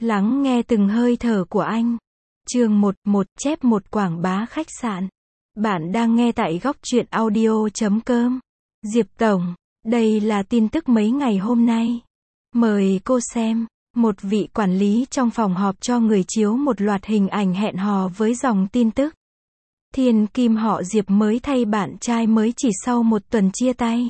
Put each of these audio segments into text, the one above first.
Lắng nghe từng hơi thở của anh. Chương 11 chép một quảng bá khách sạn. Bạn đang nghe tại góc truyện audio.com. Diệp Tổng, đây là tin tức mấy ngày hôm nay. Mời cô xem. Một vị quản lý trong phòng họp cho người chiếu một loạt hình ảnh hẹn hò với dòng tin tức. Thiên kim họ Diệp mới thay bạn trai mới chỉ sau một tuần chia tay.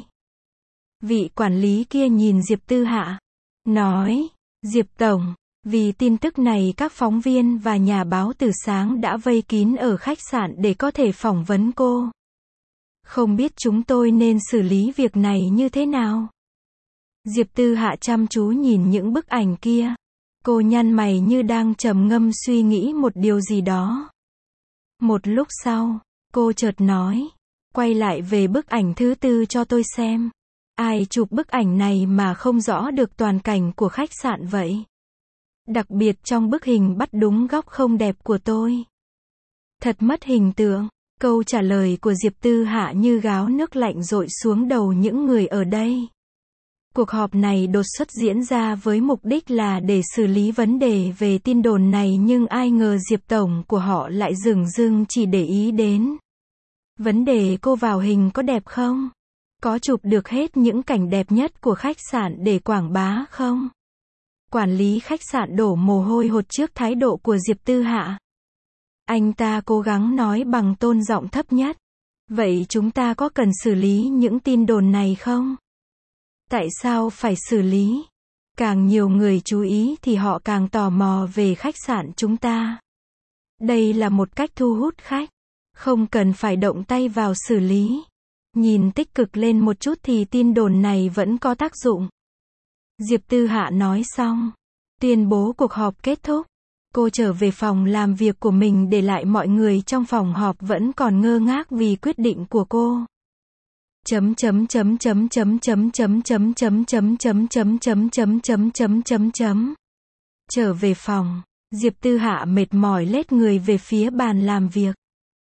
Vị quản lý kia nhìn Diệp Tư Hạ. Nói, Diệp Tổng, vì tin tức này các phóng viên và nhà báo từ sáng đã vây kín ở khách sạn để có thể phỏng vấn cô. Không biết chúng tôi nên xử lý việc này như thế nào? Diệp Tư Hạ chăm chú nhìn những bức ảnh kia. Cô nhăn mày như đang trầm ngâm suy nghĩ một điều gì đó. Một lúc sau, cô chợt nói, quay lại về bức ảnh thứ tư cho tôi xem. Ai chụp bức ảnh này mà không rõ được toàn cảnh của khách sạn vậy? Đặc biệt trong bức hình bắt đúng góc không đẹp của tôi. Thật mất hình tượng. Câu trả lời của Diệp Tư Hạ như gáo nước lạnh dội xuống đầu những người ở đây. Cuộc họp này đột xuất diễn ra với mục đích là để xử lý vấn đề về tin đồn này, nhưng ai ngờ Diệp Tổng của họ lại dửng dưng chỉ để ý đến vấn đề cô vào hình có đẹp không? Có chụp được hết những cảnh đẹp nhất của khách sạn để quảng bá không? Quản lý khách sạn đổ mồ hôi hột trước thái độ của Diệp Tư Hạ. Anh ta cố gắng nói bằng tone giọng thấp nhất. Vậy chúng ta có cần xử lý những tin đồn này không? Tại sao phải xử lý? Càng nhiều người chú ý thì họ càng tò mò về khách sạn chúng ta. Đây là một cách thu hút khách. Không cần phải động tay vào xử lý. Nhìn tích cực lên một chút thì tin đồn này vẫn có tác dụng. Diệp Tư Hạ nói xong. Tuyên bố cuộc họp kết thúc. Cô trở về phòng làm việc của mình, để lại mọi người trong phòng họp vẫn còn ngơ ngác vì quyết định của cô. Trở về phòng, Diệp Tư Hạ mệt mỏi lết người về phía bàn làm việc.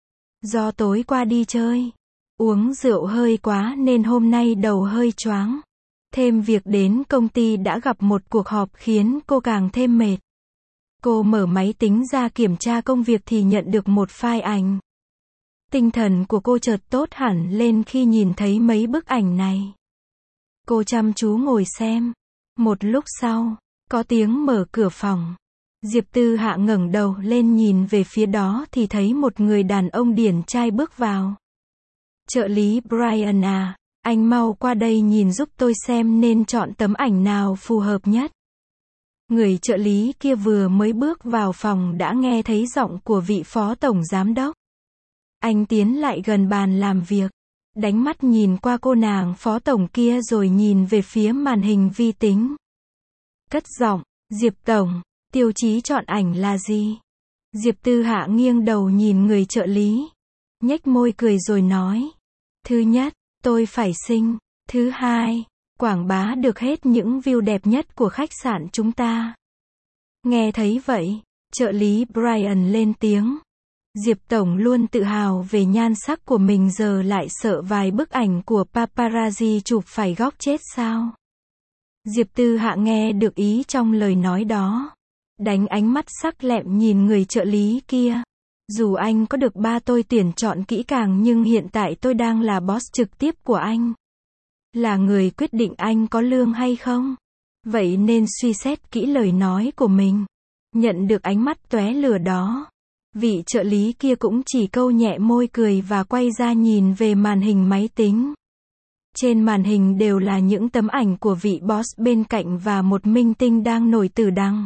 Do tối qua đi chơi, uống rượu hơi quá nên hôm nay đầu hơi choáng. Thêm việc đến công ty đã gặp một cuộc họp khiến cô càng thêm mệt. Cô mở máy tính ra kiểm tra công việc thì nhận được một file ảnh. Tinh thần của cô chợt tốt hẳn lên khi nhìn thấy mấy bức ảnh này. Cô chăm chú ngồi xem. Một lúc sau, có tiếng mở cửa phòng. Diệp Tư Hạ ngẩng đầu lên nhìn về phía đó thì thấy một người đàn ông điển trai bước vào. Trợ lý Brian à, anh mau qua đây nhìn giúp tôi xem nên chọn tấm ảnh nào phù hợp nhất. Người trợ lý kia vừa mới bước vào phòng đã nghe thấy giọng của vị phó tổng giám đốc. Anh tiến lại gần bàn làm việc, đánh mắt nhìn qua cô nàng phó tổng kia rồi nhìn về phía màn hình vi tính. Cất giọng, Diệp Tổng, tiêu chí chọn ảnh là gì? Diệp Tư Hạ nghiêng đầu nhìn người trợ lý, nhếch môi cười rồi nói. Thứ nhất, tôi phải xinh. Thứ hai, quảng bá được hết những view đẹp nhất của khách sạn chúng ta. Nghe thấy vậy, trợ lý Brian lên tiếng. Diệp Tổng luôn tự hào về nhan sắc của mình, giờ lại sợ vài bức ảnh của paparazzi chụp phải góc chết sao? Diệp Tư Hạ nghe được ý trong lời nói đó. Đánh ánh mắt sắc lẹm nhìn người trợ lý kia. Dù anh có được ba tôi tuyển chọn kỹ càng nhưng hiện tại tôi đang là boss trực tiếp của anh. Là người quyết định anh có lương hay không. Vậy nên suy xét kỹ lời nói của mình. Nhận được ánh mắt tóe lửa đó, vị trợ lý kia cũng chỉ câu nhẹ môi cười và quay ra nhìn về màn hình máy tính. Trên màn hình đều là những tấm ảnh của vị boss bên cạnh và một minh tinh đang nổi tử đằng.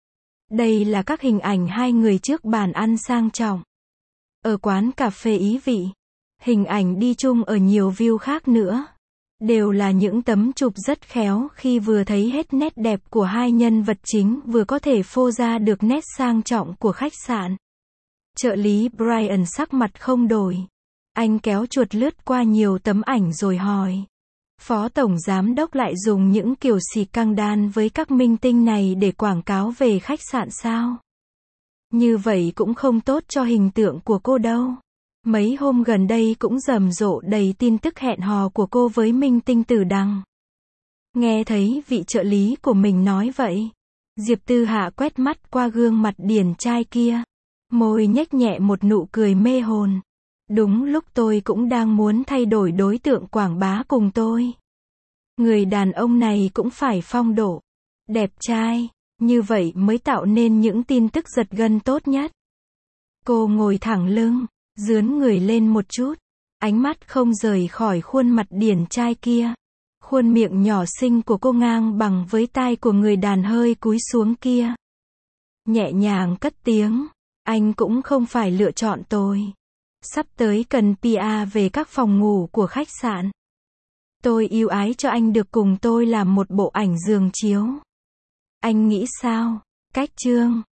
Đây là các hình ảnh hai người trước bàn ăn sang trọng. Ở quán cà phê ý vị. Hình ảnh đi chung ở nhiều view khác nữa. Đều là những tấm chụp rất khéo khi vừa thấy hết nét đẹp của hai nhân vật chính, vừa có thể phô ra được nét sang trọng của khách sạn. Trợ lý Brian sắc mặt không đổi. Anh kéo chuột lướt qua nhiều tấm ảnh rồi hỏi. Phó tổng giám đốc lại dùng những kiểu xì căng đan với các minh tinh này để quảng cáo về khách sạn sao? Như vậy cũng không tốt cho hình tượng của cô đâu. Mấy hôm gần đây cũng rầm rộ đầy tin tức hẹn hò của cô với minh tinh tử đằng. Nghe thấy vị trợ lý của mình nói vậy, Diệp Tư Hạ quét mắt qua gương mặt điển trai kia. Môi nhếch nhẹ một nụ cười mê hồn. Đúng lúc tôi cũng đang muốn thay đổi đối tượng quảng bá cùng tôi. Người đàn ông này cũng phải phong độ, đẹp trai, như vậy mới tạo nên những tin tức giật gân tốt nhất. Cô ngồi thẳng lưng, dướn người lên một chút, ánh mắt không rời khỏi khuôn mặt điển trai kia. Khuôn miệng nhỏ xinh của cô ngang bằng với tai của người đàn hơi cúi xuống kia. Nhẹ nhàng cất tiếng, anh cũng không phải lựa chọn tôi. Sắp tới cần PR về các phòng ngủ của khách sạn. Tôi ưu ái cho anh được cùng tôi làm một bộ ảnh giường chiếu. Anh nghĩ sao? Cách chương